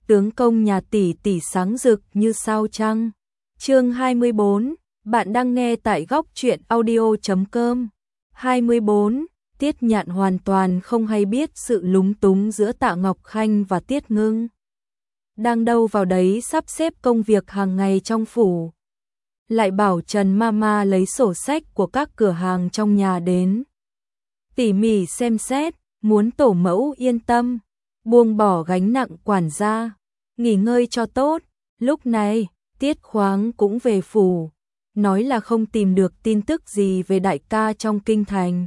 tướng công nhà tỷ tỷ sáng rực như sao trăng. Chương 24, bạn đang nghe tại góc truyện audio.com. 24, Tiết Nhạn hoàn toàn không hay biết sự lúng túng giữa Tạ Ngọc Khanh và Tiết Ngưng. Đang đâu vào đấy sắp xếp công việc hàng ngày trong phủ. Lại bảo Trần Mama lấy sổ sách của các cửa hàng trong nhà đến. Tỉ mỉ xem xét, muốn tổ mẫu yên tâm, buông bỏ gánh nặng quản gia, nghỉ ngơi cho tốt. Lúc này, Tiết Khoáng cũng về phủ, nói là không tìm được tin tức gì về đại ca trong kinh thành.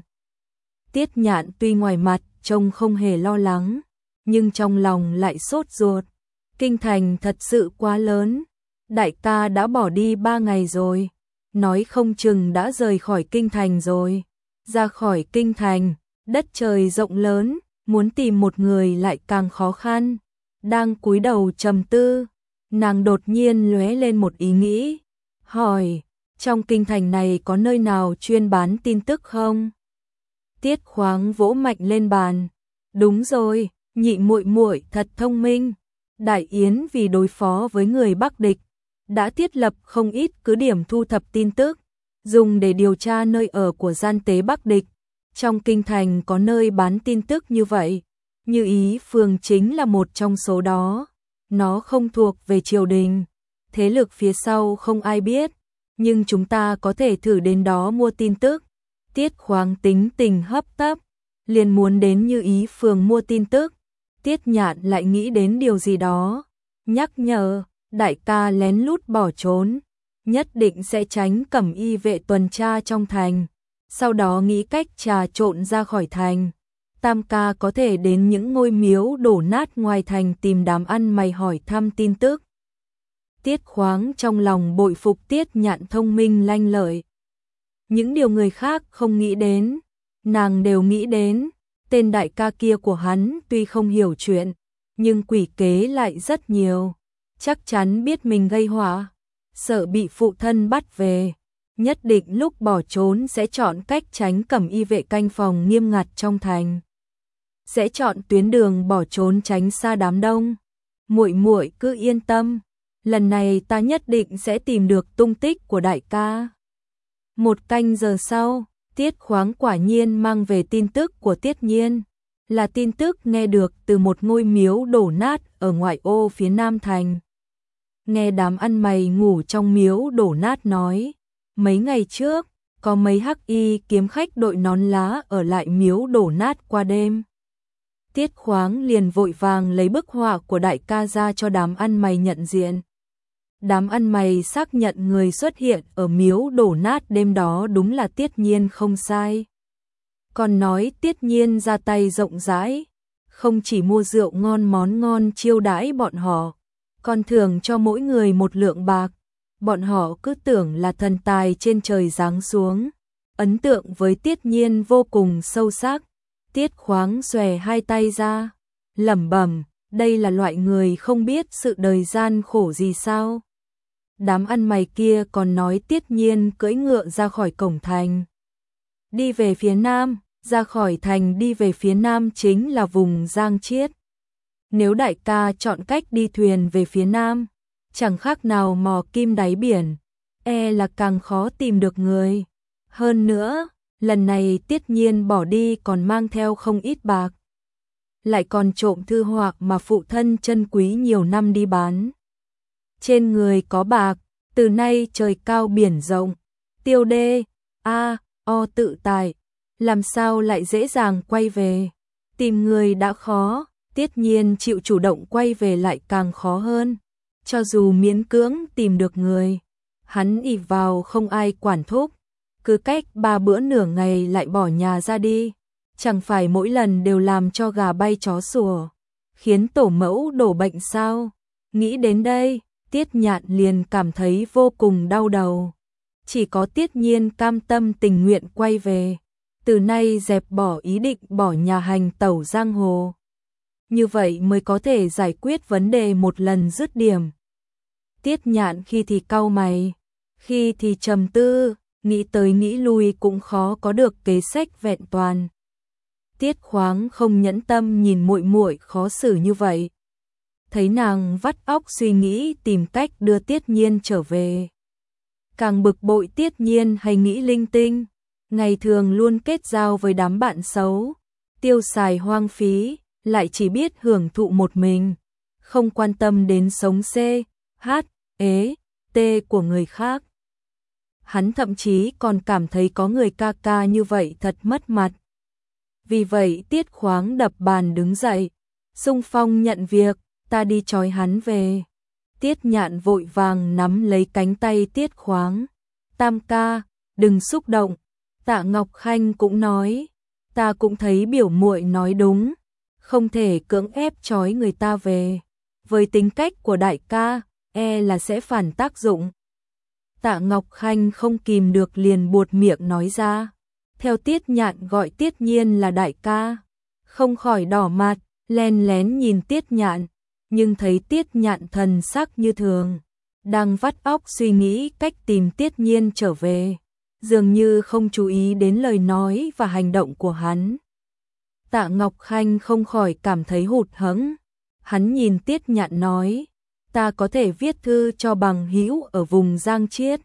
Tiết Nhạn tuy ngoài mặt trông không hề lo lắng, nhưng trong lòng lại sốt ruột. Kinh thành thật sự quá lớn, đại ca đã bỏ đi 3 ngày rồi, nói không chừng đã rời khỏi kinh thành rồi. Ra khỏi kinh thành, đất trời rộng lớn, muốn tìm một người lại càng khó khăn. Đang cúi đầu trầm tư, nàng đột nhiên lóe lên một ý nghĩ, hỏi, trong kinh thành này có nơi nào chuyên bán tin tức không? Tiết Khoáng vỗ mạnh lên bàn, đúng rồi, nhị muội muội thật thông minh. Đại Yến vì đối phó với người Bắc địch, đã thiết lập không ít cứ điểm thu thập tin tức, dùng để điều tra nơi ở của gian tế Bắc địch. Trong kinh thành có nơi bán tin tức như vậy, Như Ý Phường chính là một trong số đó. Nó không thuộc về triều đình, thế lực phía sau không ai biết, nhưng chúng ta có thể thử đến đó mua tin tức. Tiết Khoáng tính tình hấp tấp, liền muốn đến Như Ý Phường mua tin tức. Tiết Nhạn lại nghĩ đến điều gì đó, nhắc nhở, đại ca lén lút bỏ trốn, nhất định sẽ tránh cẩm y vệ tuần tra trong thành, sau đó nghĩ cách trà trộn ra khỏi thành. Tam ca có thể đến những ngôi miếu đổ nát ngoài thành tìm đám ăn mày hỏi thăm tin tức. Tiết Khoáng trong lòng bội phục Tiết Nhạn thông minh lanh lợi. Những điều người khác không nghĩ đến, nàng đều nghĩ đến. Tên đại ca kia của hắn tuy không hiểu chuyện, nhưng quỷ kế lại rất nhiều. Chắc chắn biết mình gây họa, sợ bị phụ thân bắt về. Nhất định lúc bỏ trốn sẽ chọn cách tránh cẩm y vệ canh phòng nghiêm ngặt trong thành. Sẽ chọn tuyến đường bỏ trốn tránh xa đám đông. Muội muội cứ yên tâm, lần này ta nhất định sẽ tìm được tung tích của đại ca. 1 canh giờ sau, Tiết Khoáng quả nhiên mang về tin tức của Tiết Nhiên, là tin tức nghe được từ một ngôi miếu đổ nát ở ngoại ô phía nam thành. Nghe đám ăn mày ngủ trong miếu đổ nát nói, mấy ngày trước, có mấy hắc y kiếm khách đội nón lá ở lại miếu đổ nát qua đêm. Tiết Khoáng liền vội vàng lấy bức họa của đại ca ra cho đám ăn mày nhận diện. Đám ăn mày xác nhận người xuất hiện ở miếu đổ nát đêm đó đúng là Tiết Nhiên không sai. Còn nói Tiết Nhiên ra tay rộng rãi, không chỉ mua rượu ngon món ngon chiêu đãi bọn họ, còn thưởng cho mỗi người 1 lượng bạc. Bọn họ cứ tưởng là thần tài trên trời giáng xuống. Ấn tượng với Tiết Nhiên vô cùng sâu sắc. Tiết Khoáng xòe 2 tay ra, lẩm bẩm, đây là loại người không biết sự đời gian khổ gì sao? Đám ăn mày kia còn nói Tiết Nhiên cưỡi ngựa ra khỏi cổng thành, đi về phía nam, ra khỏi thành đi về phía nam chính là vùng Giang Chiết. Nếu đại ca chọn cách đi thuyền về phía nam, chẳng khác nào mò kim đáy biển, e là càng khó tìm được người. Hơn nữa, lần này Tiết Nhiên bỏ đi còn mang theo không ít bạc, lại còn trộm thư họa mà phụ thân trân quý nhiều năm đi bán. Trên người có bạc, từ nay trời cao biển rộng, tiêu đê, o tự tại, làm sao lại dễ dàng quay về. Tìm người đã khó, Tiết Nhiên chịu chủ động quay về lại càng khó hơn. Cho dù miễn cưỡng tìm được người, hắn ỷ vào không ai quản thúc, cứ cách 3 bữa nửa ngày lại bỏ nhà ra đi, chẳng phải mỗi lần đều làm cho gà bay chó sủa, khiến tổ mẫu đổ bệnh sao? Nghĩ đến đây, Tiết Nhạn liền cảm thấy vô cùng đau đầu. Chỉ có Tiết Nhiên cam tâm tình nguyện quay về, từ nay dẹp bỏ ý định bỏ nhà hành tẩu giang hồ. Như vậy mới có thể giải quyết vấn đề một lần dứt điểm. Tiết Nhạn khi thì cau mày, khi thì trầm tư, nghĩ tới nghĩ lui cũng khó có được kế sách vẹn toàn. Tiết Khoáng không nhẫn tâm nhìn muội muội khó xử như vậy, thấy nàng vắt óc suy nghĩ tìm cách đưa Tiết Nhiên trở về. Càng bực bội Tiết Nhiên hay nghĩ linh tinh, ngày thường luôn kết giao với đám bạn xấu, tiêu xài hoang phí, lại chỉ biết hưởng thụ một mình, không quan tâm đến sống C, H, ế, T của người khác. Hắn thậm chí còn cảm thấy có người ca ca như vậy thật mất mặt. Vì vậy Tiết Khoáng đập bàn đứng dậy, xung phong nhận việc, ta đi trói hắn về. Tiết Nhạn vội vàng nắm lấy cánh tay Tiết Khoáng. Tam ca, đừng xúc động. Tạ Ngọc Khanh cũng nói, ta cũng thấy biểu muội nói đúng, không thể cưỡng ép trói người ta về. Với tính cách của đại ca, là sẽ phản tác dụng. Tạ Ngọc Khanh không kìm được liền buột miệng nói ra. Theo Tiết Nhạn gọi Tiết Nhiên là đại ca, không khỏi đỏ mặt, len lén nhìn Tiết Nhạn, nhưng thấy Tiết Nhạn thần sắc như thường, đang vắt óc suy nghĩ cách tìm Tiết Nhiên trở về, dường như không chú ý đến lời nói và hành động của hắn. Tạ Ngọc Khanh không khỏi cảm thấy hụt hẫng, hắn nhìn Tiết Nhạn nói, ta có thể viết thư cho bằng hữu ở vùng Giang Chiết.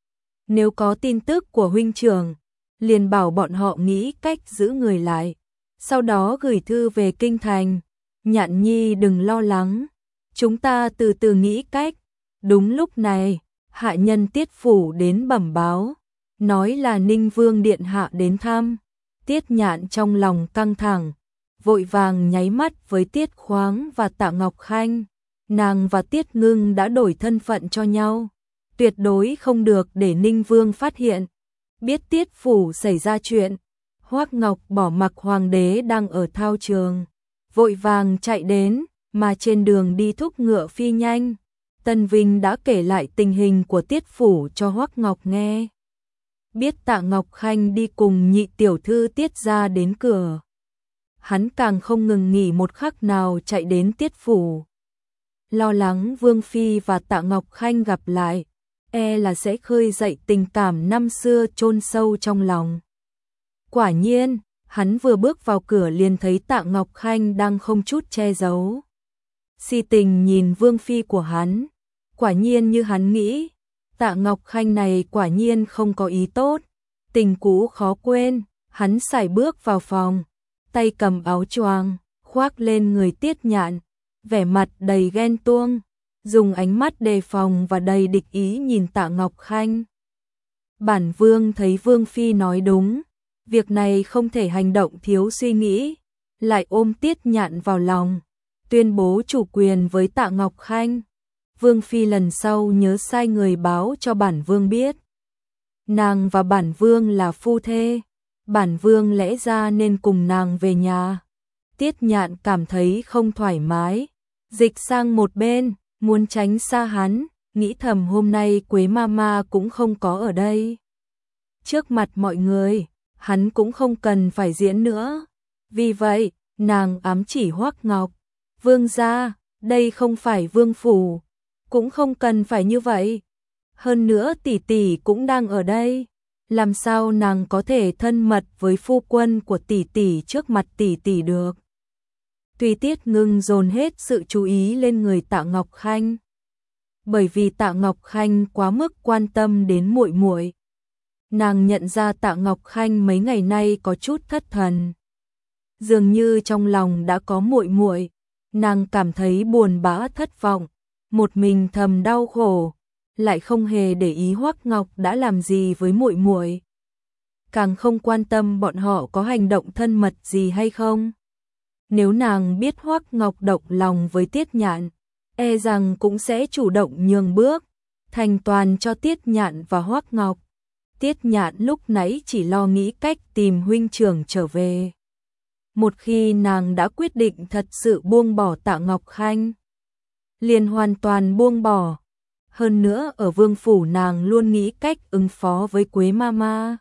Nếu có tin tức của huynh trưởng, liền bảo bọn họ nghĩ cách giữ người lại, sau đó gửi thư về kinh thành. Nhạn nhi đừng lo lắng, chúng ta từ từ nghĩ cách. Đúng lúc này, hạ nhân Tiết phủ đến bẩm báo, nói là Ninh Vương điện hạ đến thăm. Tiết Nhạn trong lòng căng thẳng, vội vàng nháy mắt với Tiết Khoáng và Tạ Ngọc Khanh. Nàng và Tiết Ngưng đã đổi thân phận cho nhau, tuyệt đối không được để Ninh Vương phát hiện. Biết Tiết phủ xảy ra chuyện, Hoắc Ngọc bỏ mặc hoàng đế đang ở thao trường, vội vàng chạy đến, mà trên đường đi thúc ngựa phi nhanh. Tân Vinh đã kể lại tình hình của Tiết phủ cho Hoắc Ngọc nghe. Biết Tạ Ngọc Khanh đi cùng nhị tiểu thư Tiết gia đến cửa, hắn càng không ngừng nghỉ một khắc nào chạy đến Tiết phủ. Lo lắng Vương phi và Tạ Ngọc Khanh gặp lại, là sẽ khơi dậy tình cảm năm xưa chôn sâu trong lòng. Quả nhiên, hắn vừa bước vào cửa liền thấy Tạ Ngọc Khanh đang không chút che giấu. Si tình nhìn Vương phi của hắn, quả nhiên như hắn nghĩ, Tạ Ngọc Khanh này quả nhiên không có ý tốt, tình cũ khó quên. Hắn sải bước vào phòng, tay cầm áo choàng khoác lên người Tiết Nhạn, vẻ mặt đầy ghen tuông, dùng ánh mắt đề phòng và đầy địch ý nhìn Tạ Ngọc Khanh. Bản Vương thấy Vương phi nói đúng, việc này không thể hành động thiếu suy nghĩ, lại ôm Tiết Nhạn vào lòng, tuyên bố chủ quyền với Tạ Ngọc Khanh. Vương phi lần sau nhớ sai người báo cho bản Vương biết. Nàng và bản Vương là phu thê, bản Vương lẽ ra nên cùng nàng về nhà. Tiết Nhạn cảm thấy không thoải mái, dịch sang một bên, muốn tránh xa hắn, nghĩ thầm hôm nay Quế Mama cũng không có ở đây. Trước mặt mọi người, hắn cũng không cần phải diễn nữa. Vì vậy, nàng ám chỉ Hoắc Ngọc, Vương gia, đây không phải vương phủ, cũng không cần phải như vậy. Hơn nữa tỷ tỷ cũng đang ở đây, làm sao nàng có thể thân mật với phu quân của tỷ tỷ trước mặt tỷ tỷ được. Tuy Tiết Ngưng dồn hết sự chú ý lên người Tạ Ngọc Khanh, bởi vì Tạ Ngọc Khanh quá mức quan tâm đến muội muội. Nàng nhận ra Tạ Ngọc Khanh mấy ngày nay có chút thất thần, dường như trong lòng đã có muội muội, nàng cảm thấy buồn bã thất vọng, một mình thầm đau khổ, lại không hề để ý Hoắc Ngọc đã làm gì với muội muội, càng không quan tâm bọn họ có hành động thân mật gì hay không. Nếu nàng biết Hoắc Ngọc động lòng với Tiết Nhạn, rằng cũng sẽ chủ động nhường bước, thành toàn cho Tiết Nhạn và Hoắc Ngọc. Tiết Nhạn lúc nãy chỉ lo nghĩ cách tìm huynh trưởng trở về. Một khi nàng đã quyết định thật sự buông bỏ Tạ Ngọc Khanh, liền hoàn toàn buông bỏ. Hơn nữa ở vương phủ nàng luôn nghĩ cách ứng phó với Quế Mama.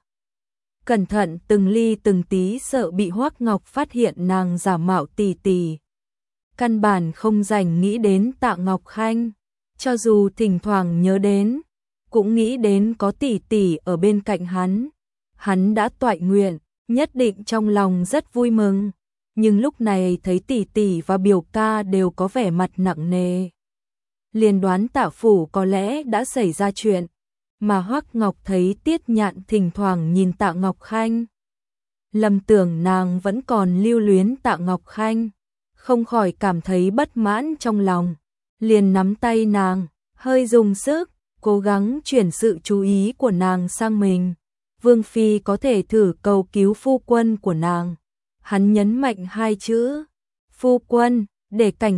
Cẩn thận từng ly từng tí sợ bị Hoắc Ngọc phát hiện nàng giả mạo tỷ tỷ. Căn bản không rảnh nghĩ đến Tạ Ngọc Khanh, cho dù thỉnh thoảng nhớ đến, cũng nghĩ đến có tỷ tỷ ở bên cạnh hắn. Hắn đã toại nguyện, nhất định trong lòng rất vui mừng. nhưng lúc này thấy tỷ tỷ và biểu ca đều có vẻ mặt nặng nề. Liền đoán Tạ phủ có lẽ đã xảy ra chuyện, mà Hoắc Ngọc thấy Tiết Nhạn thỉnh thoảng nhìn Tạ Ngọc Khanh. Lầm tưởng nàng vẫn còn lưu luyến Tạ Ngọc Khanh, không khỏi cảm thấy bất mãn trong lòng, liền nắm tay nàng, hơi dùng sức, cố gắng chuyển sự chú ý của nàng sang mình. Vương phi có thể thử cầu cứu phu quân của nàng. Hắn nhấn mạnh hai chữ, phu quân, để cảnh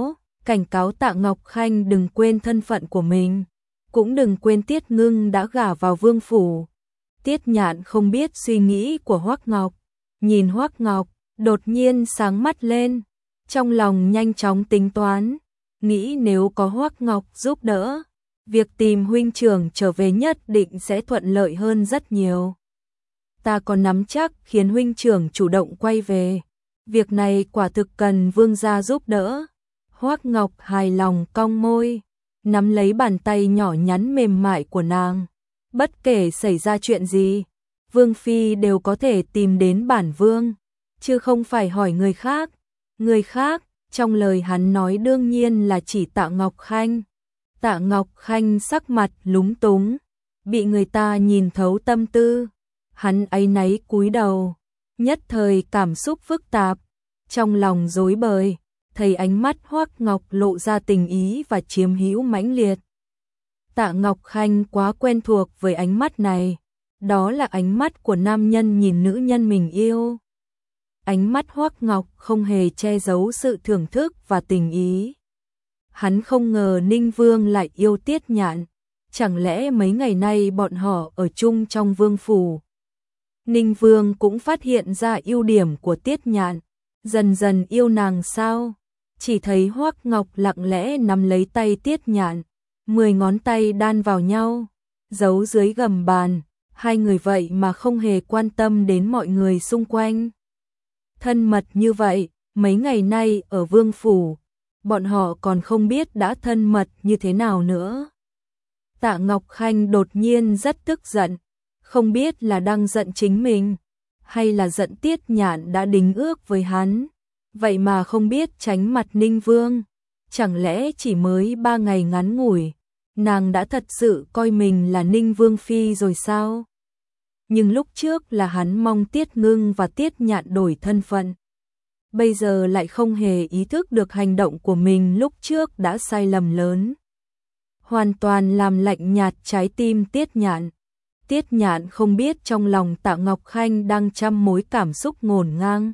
cáo Tạ Ngọc Khanh đừng quên thân phận của mình, cũng đừng quên Tiết Ngưng đã gả vào vương phủ. Tiết Nhạn không biết suy nghĩ của Hoắc Ngọc, nhìn Hoắc Ngọc, đột nhiên sáng mắt lên, trong lòng nhanh chóng tính toán, nghĩ nếu có Hoắc Ngọc giúp đỡ, việc tìm huynh trưởng trở về nhất định sẽ thuận lợi hơn rất nhiều. Ta có nắm chắc khiến huynh trưởng chủ động quay về, việc này quả thực cần vương gia giúp đỡ. Hoắc Ngọc hài lòng cong môi, nắm lấy bàn tay nhỏ nhắn mềm mại của nàng. Bất kể xảy ra chuyện gì, vương phi đều có thể tìm đến bản vương, chứ không phải hỏi người khác. Người khác, trong lời hắn nói đương nhiên là chỉ Tạ Ngọc Khanh. Tạ Ngọc Khanh sắc mặt lúng túng, bị người ta nhìn thấu tâm tư, hắn áy náy cúi đầu, nhất thời cảm xúc phức tạp, trong lòng rối bời, thấy ánh mắt Hoắc Ngọc lộ ra tình ý và chiếm hữu mãnh liệt. Tạ Ngọc Khanh quá quen thuộc với ánh mắt này, đó là ánh mắt của nam nhân nhìn nữ nhân mình yêu. Ánh mắt Hoắc Ngọc không hề che giấu sự thưởng thức và tình ý. Hắn không ngờ Ninh Vương lại yêu Tiết Nhạn, chẳng lẽ mấy ngày nay bọn họ ở chung trong vương phủ. Ninh Vương cũng phát hiện ra ưu điểm của Tiết Nhạn, dần dần yêu nàng sao? Chỉ thấy Hoắc Ngọc lặng lẽ nắm lấy tay Tiết Nhạn, 10 ngón tay đan vào nhau, giấu dưới gầm bàn, hai người vậy mà không hề quan tâm đến mọi người xung quanh. Thân mật như vậy, mấy ngày nay ở vương phủ, bọn họ còn không biết đã thân mật như thế nào nữa. Tạ Ngọc Khanh đột nhiên rất tức giận, không biết là đang giận chính mình, hay là giận Tiết Nhạn đã đính ước với hắn, vậy mà không biết tránh mặt Ninh Vương. Chẳng lẽ chỉ mới 3 ngày ngắn ngủi, nàng đã thật sự coi mình là Ninh Vương Phi rồi sao? Nhưng lúc trước là hắn mong Tiết Ngưng và Tiết Nhạn đổi thân phận. Bây giờ lại không hề ý thức được hành động của mình lúc trước đã sai lầm lớn. Hoàn toàn làm lạnh nhạt trái tim Tiết Nhạn. Tiết Nhạn không biết trong lòng Tạ Ngọc Khanh đang trăm mối cảm xúc ngổn ngang.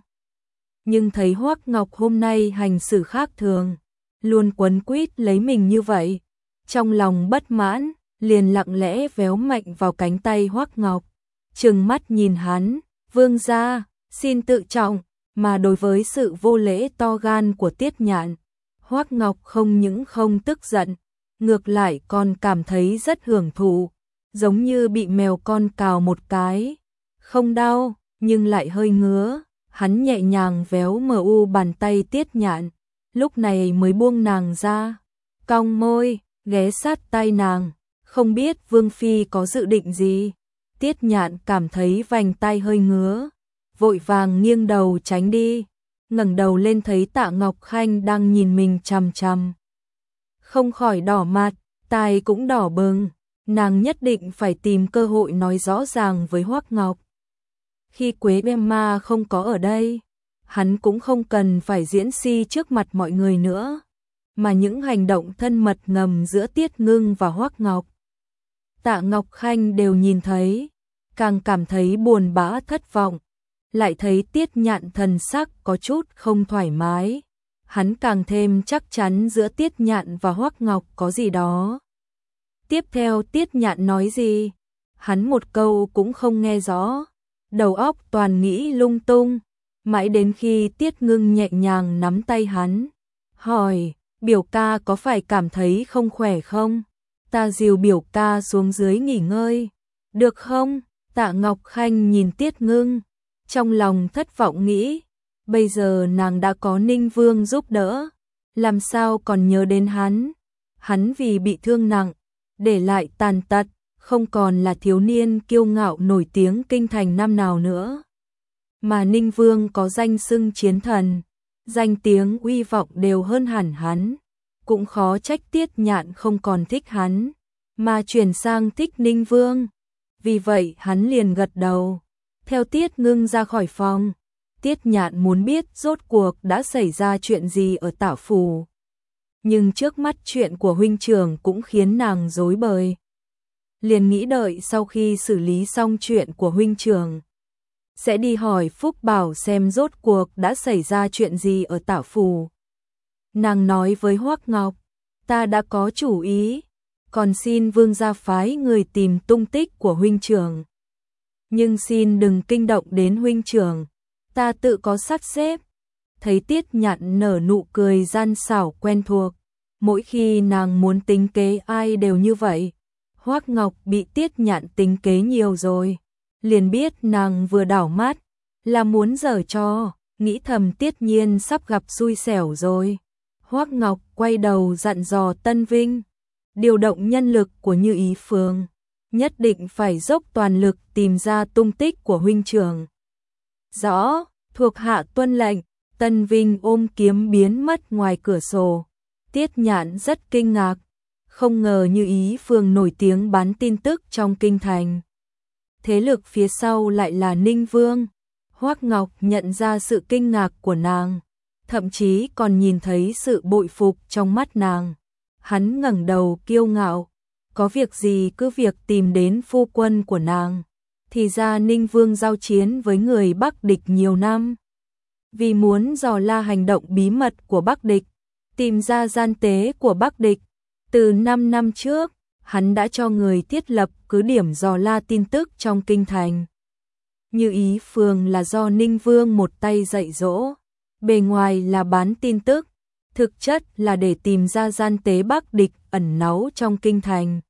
Nhưng thấy Hoắc Ngọc hôm nay hành xử khác thường, luôn quấn quýt lấy mình như vậy, trong lòng bất mãn, liền lặng lẽ véo mạnh vào cánh tay Hoắc Ngọc, trừng mắt nhìn hắn, vương gia, xin tự trọng. Mà đối với sự vô lễ to gan của Tiết Nhạn, Hoắc Ngọc không những không tức giận, ngược lại còn cảm thấy rất hưởng thụ, giống như bị mèo con cào một cái, không đau, nhưng lại hơi ngứa. Hắn nhẹ nhàng véo bàn tay Tiết Nhạn, lúc này mới buông nàng ra, cong môi, ghé sát tai nàng, không biết Vương Phi có dự định gì. Tiết Nhạn cảm thấy vành tai hơi ngứa, vội vàng nghiêng đầu tránh đi, ngẩng đầu lên thấy Tạ Ngọc Khanh đang nhìn mình chằm chằm. Không khỏi đỏ mặt, tai cũng đỏ bừng, nàng nhất định phải tìm cơ hội nói rõ ràng với Hoắc Ngọc. Khi Quế Emma không có ở đây, hắn cũng không cần phải diễn si trước mặt mọi người nữa, mà những hành động thân mật ngầm giữa Tiết Ngưng và Hoắc Ngọc, Tạ Ngọc Khanh đều nhìn thấy, càng cảm thấy buồn bã thất vọng. Lại thấy Tiết Nhạn thần sắc có chút không thoải mái, hắn càng thêm chắc chắn giữa Tiết Nhạn và Hoắc Ngọc có gì đó. Tiếp theo Tiết Nhạn nói gì, hắn một câu cũng không nghe rõ, đầu óc toàn nghĩ lung tung, mãi đến khi Tiết Ngưng nhẹ nhàng nắm tay hắn, hỏi, biểu ca có phải cảm thấy không khỏe không? Ta dìu biểu ca xuống dưới nghỉ ngơi, được không? Tạ Ngọc Khanh nhìn Tiết Ngưng, trong lòng thất vọng nghĩ, bây giờ nàng đã có Ninh Vương giúp đỡ, làm sao còn nhớ đến hắn? Hắn vì bị thương nặng, để lại tàn tật, không còn là thiếu niên kiêu ngạo nổi tiếng kinh thành năm nào nữa. mà Ninh Vương có danh xưng chiến thần, danh tiếng uy vọng đều hơn hẳn hắn, cũng khó trách Tiết Nhạn không còn thích hắn, mà chuyển sang thích Ninh Vương. Vì vậy hắn liền gật đầu, theo Tiết Ngưng ra khỏi phòng. Tiết Nhạn muốn biết rốt cuộc đã xảy ra chuyện gì ở Tảo Phủ. Nhưng trước mắt chuyện của huynh trưởng cũng khiến nàng rối bời. Liền nghĩ đợi sau khi xử lý xong chuyện của huynh trưởng, sẽ đi hỏi Phúc Bảo xem rốt cuộc đã xảy ra chuyện gì ở Tảo Phủ. Nàng nói với Hoắc Ngọc, ta đã có chủ ý, còn xin vương gia phái người tìm tung tích của huynh trưởng. Nhưng xin đừng kinh động đến huynh trưởng, ta tự có sắp xếp. Thấy Tiết Nhạn nở nụ cười gian xảo quen thuộc, mỗi khi nàng muốn tính kế ai đều như vậy. Hoắc Ngọc bị Tiết Nhạn tính kế nhiều rồi, liền biết nàng vừa đảo mắt là muốn giở trò, nghĩ thầm Tiết Nhiên sắp gặp xui xẻo rồi. Hoắc Ngọc quay đầu dặn dò Tân Vinh, điều động nhân lực của Như Ý Phường, nhất định phải dốc toàn lực tìm ra tung tích của huynh trưởng. Rõ, thuộc hạ tuân lệnh. Tân Vinh ôm kiếm biến mất ngoài cửa sổ. Tiết Nhạn rất kinh ngạc, không ngờ Như Ý Phường nổi tiếng bán tin tức trong kinh thành. Thế lực phía sau lại là Ninh Vương. Hoắc Ngọc nhận ra sự kinh ngạc của nàng, thậm chí còn nhìn thấy sự bội phục trong mắt nàng. Hắn ngẩng đầu kiêu ngạo, có việc gì cứ việc tìm đến phu quân của nàng. Thì ra Ninh Vương giao chiến với người Bắc địch nhiều năm, vì muốn dò la hành động bí mật của Bắc địch, tìm ra gian tế của Bắc địch. Từ 5 năm trước, hắn đã cho người thiết lập cứ điểm dò la tin tức trong kinh thành. Như Ý Phường là do Ninh Vương một tay dạy dỗ, bề ngoài là bán tin tức, thực chất là để tìm ra gian tế Bắc địch ẩn náu trong kinh thành.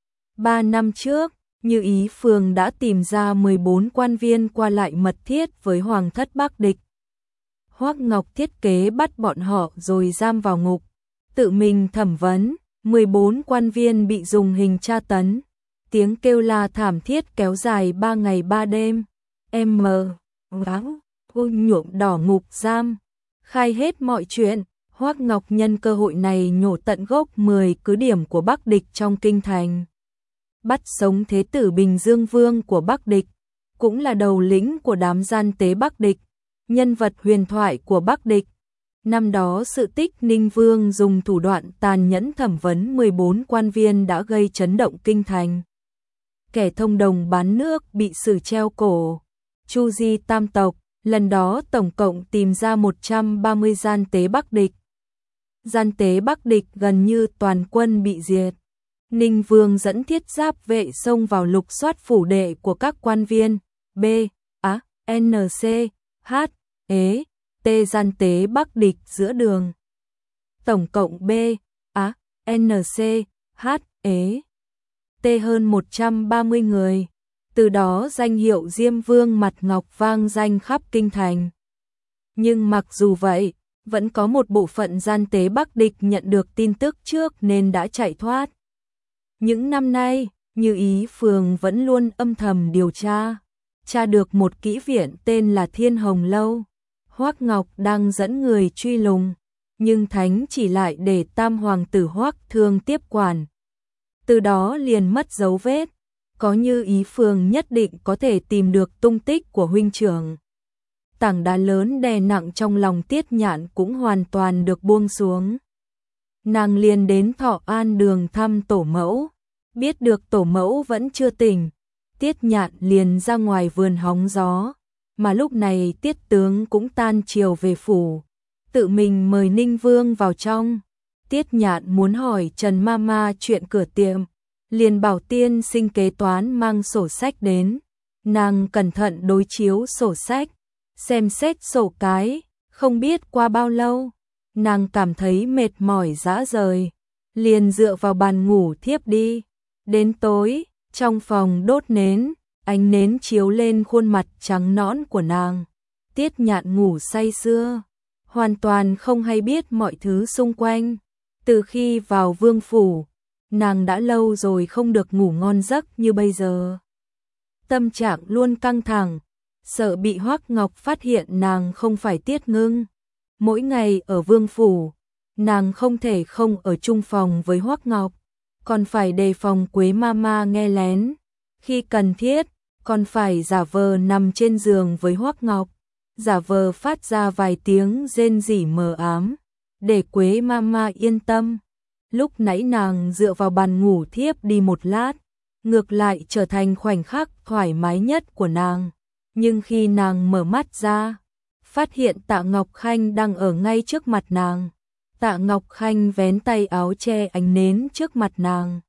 3 năm trước, Như Ý Phường đã tìm ra 14 quan viên qua lại mật thiết với hoàng thất Bắc địch. Hoắc Ngọc thiết kế bắt bọn họ rồi giam vào ngục, tự mình thẩm vấn. 14 quan viên bị dùng hình tra tấn, tiếng kêu la thảm thiết kéo dài 3 ngày 3 đêm. Nhuộm đỏ ngục giam, khai hết mọi chuyện. Hoắc Ngọc nhân cơ hội này nhổ tận gốc 10 cứ điểm của Bắc địch trong kinh thành, bắt sống Thế tử Bình Dương Vương của Bắc địch, cũng là đầu lĩnh của đám gian tế Bắc địch, nhân vật huyền thoại của Bắc địch. Năm đó sự tích Ninh Vương dùng thủ đoạn tàn nhẫn thẩm vấn 14 quan viên đã gây chấn động kinh thành. Kẻ thông đồng bán nước bị xử treo cổ. Chu Di tam tộc, lần đó tổng cộng tìm ra 130 gian tế Bắc địch. Gian tế Bắc địch gần như toàn quân bị diệt. Ninh Vương dẫn thiết giáp vệ xông vào lục soát phủ đệ của các quan viên B, A, N, C, H, E, T gian tế Bắc địch giữa đường. Tổng cộng B, A, N, C, H, E, T hơn 130 người. Từ đó danh hiệu Diêm Vương Mặt Ngọc vang danh khắp kinh thành. Nhưng mặc dù vậy, vẫn có một bộ phận gian tế Bắc địch nhận được tin tức trước nên đã chạy thoát. Những năm nay, Như Ý Phường vẫn luôn âm thầm điều tra. Tra được một kỹ viện tên là Thiên Hồng Lâu. Hoắc Ngọc đang dẫn người truy lùng, nhưng Thánh chỉ lại để tam hoàng tử Hoắc Thương tiếp quản. Từ đó liền mất dấu vết, có Như Ý Phường nhất định có thể tìm được tung tích của huynh trưởng. Tảng đá lớn đè nặng trong lòng Tiết Nhạn cũng hoàn toàn được buông xuống. Nàng liền đến Thọ An Đường thăm tổ mẫu, biết được tổ mẫu vẫn chưa tỉnh, Tiết Nhạn liền ra ngoài vườn hóng gió. Mà lúc này Tiết tướng cũng tan chiều về phủ, tự mình mời Ninh Vương vào trong. Tiết Nhạn muốn hỏi Trần Mama chuyện cửa tiệm, liền bảo tiên sinh kế toán mang sổ sách đến. Nàng cẩn thận đối chiếu sổ sách, xem xét sổ cái, không biết qua bao lâu, nàng cảm thấy mệt mỏi rã rời, liền dựa vào bàn ngủ thiếp đi. Đến tối, trong phòng đốt nến, ánh nến chiếu lên khuôn mặt trắng nõn của nàng. Tiết Nhạn ngủ say sưa, hoàn toàn không hay biết mọi thứ xung quanh. Từ khi vào vương phủ, nàng đã lâu rồi không được ngủ ngon giấc như bây giờ. Tâm trạng luôn căng thẳng, sợ bị Hoắc Ngọc phát hiện nàng không phải Tiết Ngưng. Mỗi ngày ở vương phủ, nàng không thể không ở chung phòng với Hoắc Ngọc, còn phải đề phòng Quế Mama nghe lén. Khi cần thiết, còn phải giả vờ nằm trên giường với Hoắc Ngọc, giả vờ phát ra vài tiếng rên rỉ mờ ám, để Quế Mama yên tâm. Lúc nãy nàng dựa vào bàn ngủ thiếp đi một lát, ngược lại trở thành khoảnh khắc thoải mái nhất của nàng. Nhưng khi nàng mở mắt ra, phát hiện Tạ Ngọc Khanh đang ở ngay trước mặt nàng. Tạ Ngọc Khanh vén tay áo che ánh nến trước mặt nàng.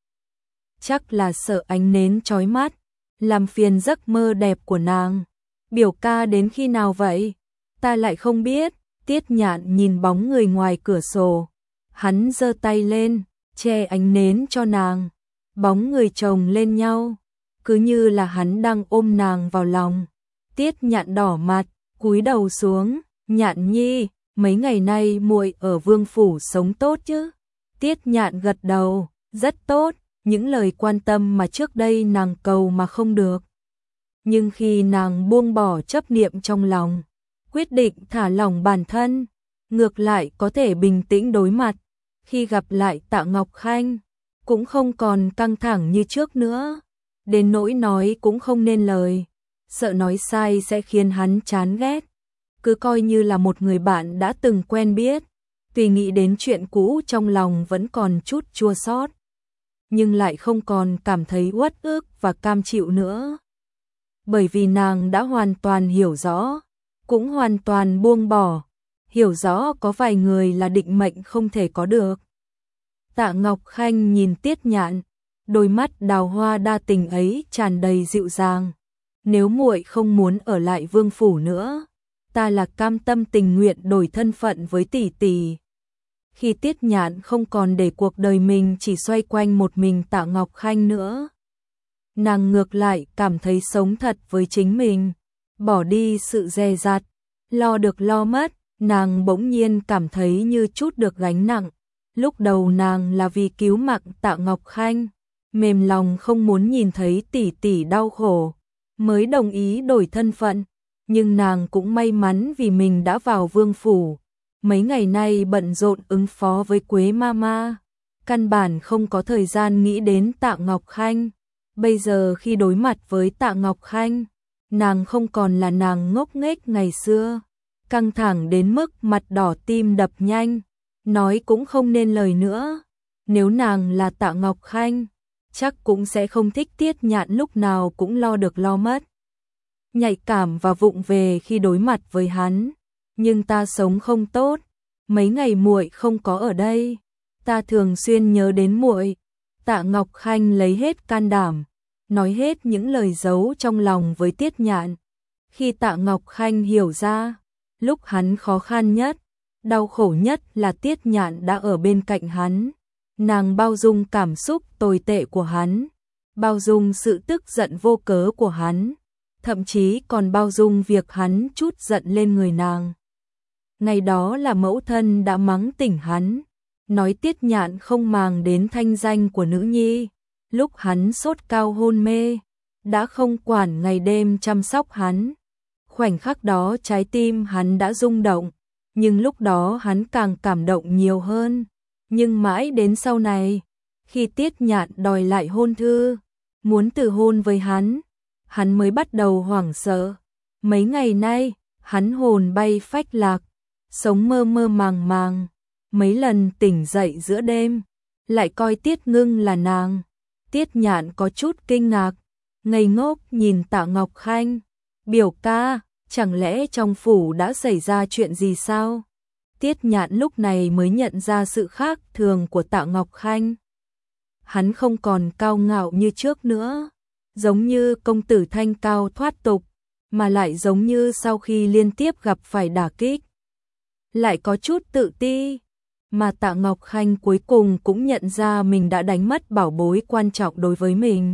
Chắc là sợ ánh nến chói mắt, làm phiền giấc mơ đẹp của nàng. Biểu ca đến khi nào vậy? Ta lại không biết. Tiết Nhạn nhìn bóng người ngoài cửa sổ. Hắn giơ tay lên, che ánh nến cho nàng. Bóng người chồng lên nhau, cứ như là hắn đang ôm nàng vào lòng. Tiết Nhạn đỏ mặt, cúi đầu xuống. Nhạn nhi, mấy ngày nay muội ở vương phủ sống tốt chứ? Tiết Nhạn gật đầu, rất tốt. Những lời quan tâm mà trước đây nàng cầu mà không được. Nhưng khi nàng buông bỏ chấp niệm trong lòng, quyết định thả lỏng bản thân, ngược lại có thể bình tĩnh đối mặt. Khi gặp lại Tạ Ngọc Khanh, cũng không còn căng thẳng như trước nữa, đến nỗi nói cũng không nên lời, sợ nói sai sẽ khiến hắn chán ghét. Cứ coi như là một người bạn đã từng quen biết, tùy nghĩ đến chuyện cũ trong lòng vẫn còn chút chua xót, nhưng lại không còn cảm thấy uất ức và cam chịu nữa. Bởi vì nàng đã hoàn toàn hiểu rõ, cũng hoàn toàn buông bỏ, hiểu rõ có vài người là định mệnh không thể có được. Tạ Ngọc Khanh nhìn Tiết Nhạn, đôi mắt đào hoa đa tình ấy tràn đầy dịu dàng. Nếu muội không muốn ở lại vương phủ nữa, ta là cam tâm tình nguyện đổi thân phận với tỷ tỷ. Khi Tiết Nhạn không còn để cuộc đời mình chỉ xoay quanh một mình Tạ Ngọc Khanh nữa, nàng ngược lại cảm thấy sống thật với chính mình, bỏ đi sự dè dặt, lo được lo mất, nàng bỗng nhiên cảm thấy như chút được gánh nặng. Lúc đầu nàng là vì cứu mạng Tạ Ngọc Khanh, mềm lòng không muốn nhìn thấy tỷ tỷ đau khổ, mới đồng ý đổi thân phận, nhưng nàng cũng may mắn vì mình đã vào vương phủ. Mấy ngày nay bận rộn ứng phó với Quế Mama, căn bản không có thời gian nghĩ đến Tạ Ngọc Khanh. Bây giờ khi đối mặt với Tạ Ngọc Khanh, nàng không còn là nàng ngốc nghếch ngày xưa, căng thẳng đến mức mặt đỏ tim đập nhanh, nói cũng không nên lời nữa. Nếu nàng là Tạ Ngọc Khanh, chắc cũng sẽ không thích Tiết Nhạn lúc nào cũng lo được lo mất, nhạy cảm và vụng về khi đối mặt với hắn. Nhưng ta sống không tốt, mấy ngày muội không có ở đây, ta thường xuyên nhớ đến muội. Tạ Ngọc Khanh lấy hết can đảm, nói hết những lời giấu trong lòng với Tiết Nhạn. Khi Tạ Ngọc Khanh hiểu ra, lúc hắn khó khăn nhất, đau khổ nhất là Tiết Nhạn đã ở bên cạnh hắn. Nàng bao dung cảm xúc tồi tệ của hắn, bao dung sự tức giận vô cớ của hắn, thậm chí còn bao dung việc hắn trút giận lên người nàng. Ngày đó là mẫu thân đã mắng tỉnh hắn, nói Tiết Nhạn không màng đến thanh danh của nữ nhi. Lúc hắn sốt cao hôn mê, đã không quản ngày đêm chăm sóc hắn. Khoảnh khắc đó trái tim hắn đã rung động, nhưng lúc đó hắn càng cảm động nhiều hơn. Nhưng mãi đến sau này, khi Tiết Nhạn đòi lại hôn thư, muốn từ hôn với hắn mới bắt đầu hoảng sợ. Mấy ngày nay, hắn hồn bay phách lạc, sống mơ mơ màng màng, mấy lần tỉnh dậy giữa đêm, lại coi Tiết Ngưng là nàng. Tiết Nhạn có chút kinh ngạc, ngây ngốc nhìn Tạ Ngọc Khanh. Biểu ca, chẳng lẽ trong phủ đã xảy ra chuyện gì sao? Tiết Nhạn lúc này mới nhận ra sự khác thường của Tạ Ngọc Khanh. Hắn không còn cao ngạo như trước nữa, giống như công tử thanh cao thoát tục, mà lại giống như sau khi liên tiếp gặp phải đả kích, lại có chút tự ti. Mà Tạ Ngọc Khanh cuối cùng cũng nhận ra mình đã đánh mất bảo bối quan trọng đối với mình.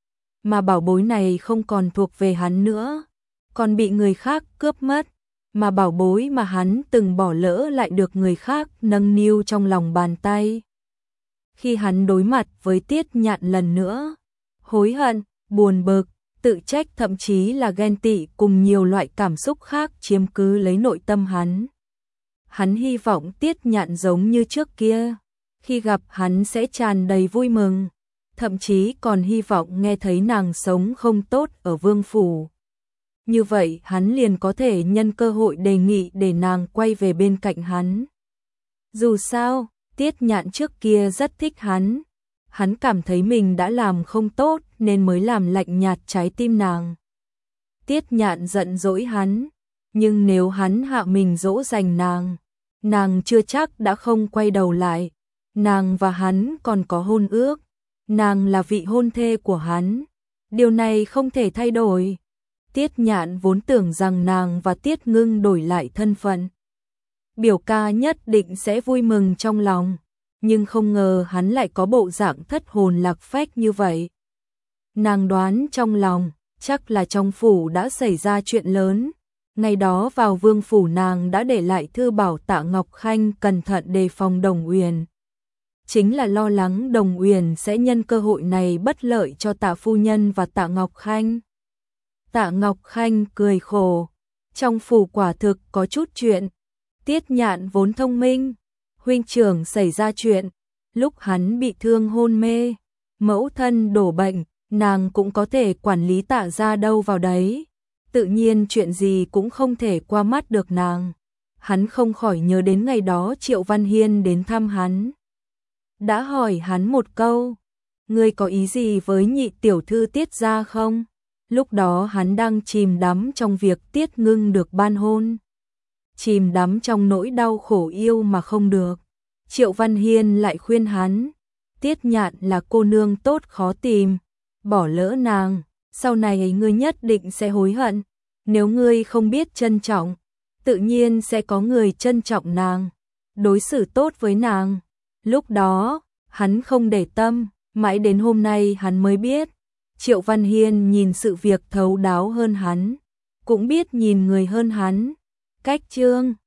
Mà bảo bối này không còn thuộc về hắn nữa, còn bị người khác cướp mất. Mà bảo bối mà hắn từng bỏ lỡ lại được người khác nâng niu trong lòng bàn tay. Khi hắn đối mặt với Tiết Nhạn lần nữa, hối hận, buồn bực, tự trách thậm chí là ghen tị cùng nhiều loại cảm xúc khác chiếm cứ lấy nội tâm hắn. Hắn hy vọng Tiết Nhạn giống như trước kia, khi gặp hắn sẽ tràn đầy vui mừng, thậm chí còn hy vọng nghe thấy nàng sống không tốt ở vương phủ. Như vậy hắn liền có thể nhân cơ hội đề nghị để nàng quay về bên cạnh hắn. Dù sao, Tiết Nhạn trước kia rất thích hắn. Hắn cảm thấy mình đã làm không tốt nên mới làm lạnh nhạt trái tim nàng. Tiết Nhạn giận dỗi hắn, nhưng nếu hắn hạ mình dỗ dành nàng chưa chắc đã không quay đầu lại. Nàng và hắn còn có hôn ước, nàng là vị hôn thê của hắn. Điều này không thể thay đổi. Tiết Nhạn vốn tưởng rằng nàng và Tiết Ngưng đổi lại thân phận, biểu ca nhất định sẽ vui mừng trong lòng, nhưng không ngờ hắn lại có bộ dạng thất hồn lạc phách như vậy. Nàng đoán trong lòng, chắc là trong phủ đã xảy ra chuyện lớn. Ngày đó vào vương phủ nàng đã để lại thư bảo Tạ Ngọc Khanh cẩn thận đề phòng Đồng Uyển. Chính là lo lắng Đồng Uyển sẽ nhân cơ hội này bất lợi cho Tạ phu nhân và Tạ Ngọc Khanh. Tạ Ngọc Khanh cười khổ, trong phủ quả thực có chút chuyện. Tiết Nhạn vốn thông minh, huynh trưởng xảy ra chuyện, lúc hắn bị thương hôn mê, mẫu thân đổ bệnh, nàng cũng có thể quản lý Tạ gia đâu vào đấy. Tự nhiên chuyện gì cũng không thể qua mắt được nàng. Hắn không khỏi nhớ đến ngày đó Triệu Văn Hiên đến thăm hắn. Đã hỏi hắn một câu, ngươi có ý gì với nhị tiểu thư Tiết gia không? Lúc đó hắn đang chìm đắm trong việc Tiết Ngưng được ban hôn. Chìm đắm trong nỗi đau khổ yêu mà không được. Triệu Văn Hiên lại khuyên hắn, Tiết Nhạn là cô nương tốt khó tìm, bỏ lỡ nàng, sau này ngươi nhất định sẽ hối hận. Nếu ngươi không biết trân trọng, tự nhiên sẽ có người trân trọng nàng, đối xử tốt với nàng. Lúc đó, hắn không để tâm, mãi đến hôm nay hắn mới biết, Triệu Văn Hiên nhìn sự việc thấu đáo hơn hắn, cũng biết nhìn người hơn hắn. Cách chương